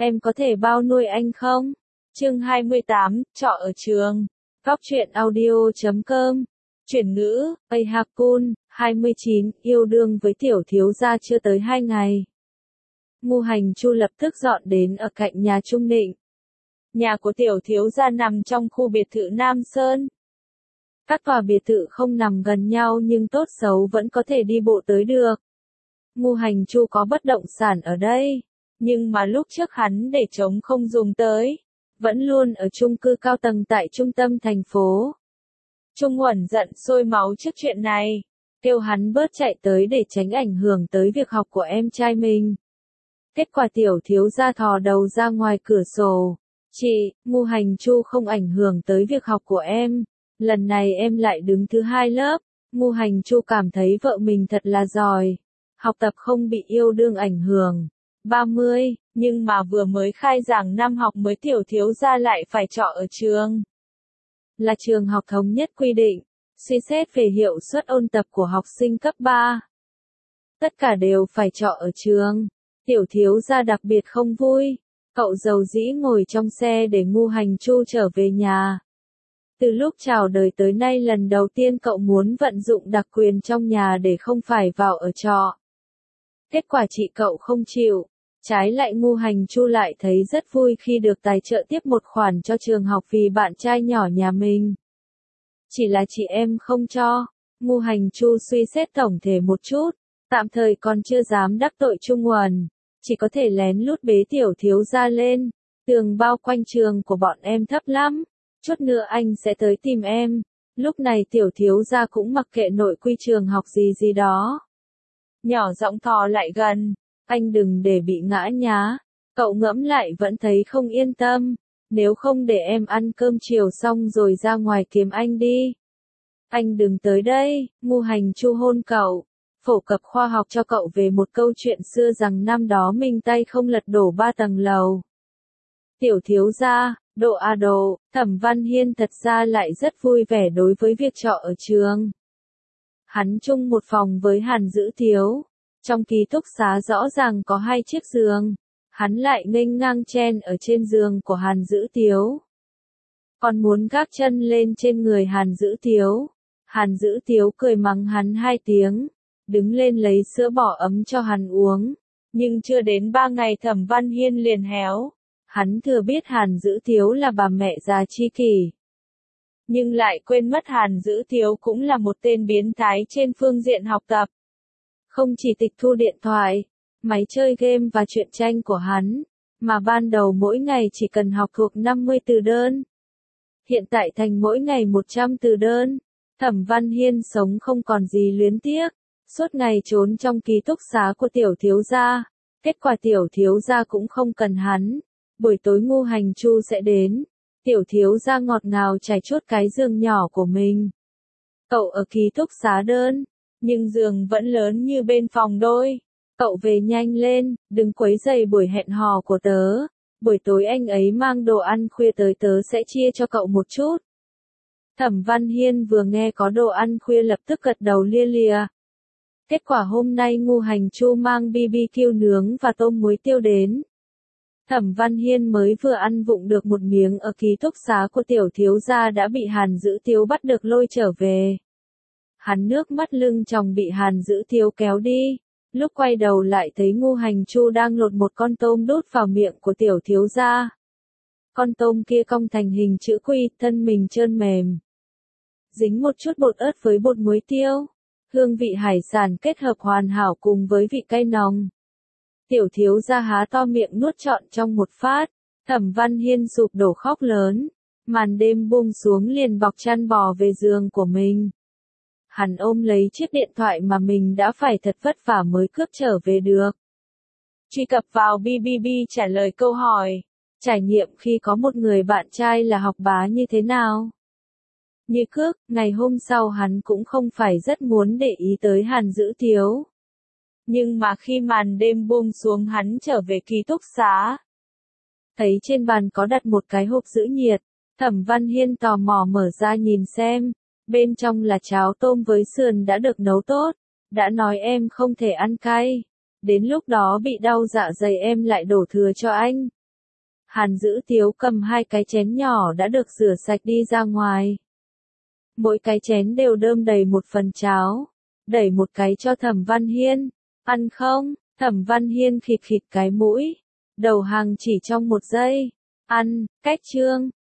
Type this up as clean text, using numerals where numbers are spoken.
em có thể bao nuôi anh không? Chương 28, trọ ở trường. Góc truyện audio.com. Chuyển ngữ, Ahakun, 29, yêu đương với tiểu thiếu gia chưa tới 2 ngày. Ngu Hành Chu lập tức dọn đến ở cạnh nhà Trung Nịnh. Nhà của tiểu thiếu gia nằm trong khu biệt thự Nam Sơn. Các tòa biệt thự không nằm gần nhau nhưng tốt xấu vẫn có thể đi bộ tới được. Ngu Hành Chu có bất động sản ở đây, nhưng mà lúc trước hắn để trống không dùng tới, vẫn luôn ở chung cư cao tầng tại trung tâm thành phố. Trung Uẩn giận sôi máu trước chuyện này, kêu hắn bớt chạy tới để tránh ảnh hưởng tới việc học của em trai mình. Kết quả tiểu thiếu gia thò đầu ra ngoài cửa sổ. Chị, Ngu Hành Chu không ảnh hưởng tới việc học của em. Lần này em lại đứng thứ 2 lớp. Ngu Hành Chu cảm thấy vợ mình thật là giỏi. Học tập không bị yêu đương ảnh hưởng. 30, nhưng mà vừa mới khai giảng năm học mới tiểu thiếu gia lại phải trọ ở trường. Là trường học thống nhất quy định, suy xét về hiệu suất ôn tập của học sinh cấp 3. Tất cả đều phải trọ ở trường. Tiểu thiếu gia đặc biệt không vui. Cậu dầu dĩ ngồi trong xe để Ngu Hành Chu trở về nhà. Từ lúc chào đời tới nay lần đầu tiên cậu muốn vận dụng đặc quyền trong nhà để không phải vào ở trọ. Kết quả chị cậu không chịu. Trái lại Ngu Hành Chu lại thấy rất vui khi được tài trợ tiếp một khoản cho trường học vì bạn trai nhỏ nhà mình. Chỉ là chị em không cho. Ngu Hành Chu suy xét tổng thể một chút. Tạm thời còn chưa dám đắc tội Trung Uẩn. Chỉ có thể lén lút bế tiểu thiếu gia lên. Tường bao quanh trường của bọn em thấp lắm. Chút nữa anh sẽ tới tìm em. Lúc này tiểu thiếu gia cũng mặc kệ nội quy trường học gì đó. Nhỏ giọng thò lại gần. Anh đừng để bị ngã nhá. Cậu ngẫm lại vẫn thấy không yên tâm. Nếu không để em ăn cơm chiều xong rồi ra ngoài kiếm anh đi. Anh đừng tới đây. Ngu Hành Chu hôn cậu. Phổ cập khoa học cho cậu về một câu chuyện xưa rằng năm đó mình tay không lật đổ 3 tầng lầu. Tiểu thiếu gia, độ a độ, Thẩm Văn Hiên thật ra lại rất vui vẻ đối với việc trọ ở trường. Hắn chung một phòng với Hàn Dữ Thiếu. Trong ký túc xá rõ ràng có 2 chiếc giường. Hắn lại nghênh ngang chen ở trên giường của Hàn Dữ Thiếu. Còn muốn gác chân lên trên người Hàn Dữ Thiếu. Hàn Dữ Thiếu cười mắng hắn 2 tiếng. Đứng lên lấy sữa bò ấm cho hắn uống. Nhưng chưa đến 3 ngày Thẩm Văn Hiên liền héo. Hắn thừa biết Hàn Dữ Thiếu là bà mẹ già chi kỷ. Nhưng lại quên mất Hàn Dữ Thiếu cũng là một tên biến thái trên phương diện học tập. Không chỉ tịch thu điện thoại, máy chơi game và truyện tranh của hắn, mà ban đầu mỗi ngày chỉ cần học thuộc 50 từ đơn. Hiện tại thành mỗi ngày 100 từ đơn. Thẩm Văn Hiên sống không còn gì luyến tiếc. Suốt ngày trốn trong ký túc xá của tiểu thiếu gia. Kết quả tiểu thiếu gia cũng không cần hắn. Buổi tối Ngu Hành Chu sẽ đến. Tiểu thiếu gia ngọt ngào trải chuốt cái giường nhỏ của mình. Cậu ở ký túc xá đơn, nhưng giường vẫn lớn như bên phòng đôi. Cậu về nhanh lên, đừng quấy rầy buổi hẹn hò của tớ. Buổi tối anh ấy mang đồ ăn khuya tới tớ sẽ chia cho cậu một chút. Thẩm Văn Hiên vừa nghe có đồ ăn khuya lập tức gật đầu lia lịa. Kết quả hôm nay Ngu Hành Chu mang BBQ nướng và tôm muối tiêu đến. Thẩm Văn Hiên mới vừa ăn vụng được một miếng ở ký túc xá của tiểu thiếu gia đã bị Hàn Dữ Thiếu bắt được lôi trở về. Hắn nước mắt lưng tròng bị Hàn Dữ Thiếu kéo đi. Lúc quay đầu lại thấy Ngu Hành Chu đang lột một con tôm đút vào miệng của tiểu thiếu gia. Con tôm kia cong thành hình chữ quy, thân mình trơn mềm. Dính một chút bột ớt với bột muối tiêu. Hương vị hải sản kết hợp hoàn hảo cùng với vị cay nồng. Tiểu thiếu gia há to miệng nuốt trọn trong một phát. Thẩm Văn Hiên sụp đổ khóc lớn. Màn đêm buông xuống liền bọc chăn bò về giường của mình. Hắn ôm lấy chiếc điện thoại mà mình đã phải thật vất vả mới cướp trở về được. Truy cập vào BBB trả lời câu hỏi. Trải nghiệm khi có một người bạn trai là học bá như thế nào? Như cước, ngày hôm sau hắn cũng không phải rất muốn để ý tới Hàn Dữ Thiếu. Nhưng mà khi màn đêm buông xuống hắn trở về ký túc xá. Thấy trên bàn có đặt một cái hộp giữ nhiệt, Thẩm Văn Hiên tò mò mở ra nhìn xem. Bên trong là cháo tôm với sườn đã được nấu tốt. Đã nói em không thể ăn cay. Đến lúc đó bị đau dạ dày em lại đổ thừa cho anh. Hàn Dữ Tiếu cầm 2 cái chén nhỏ đã được rửa sạch đi ra ngoài. Mỗi cái chén đều đơm đầy một phần cháo. Đẩy một cái cho Thẩm Văn Hiên. Ăn không? Thẩm Văn Hiên khịt khịt cái mũi. Đầu hàng chỉ trong 1 giây. Ăn, cách chương.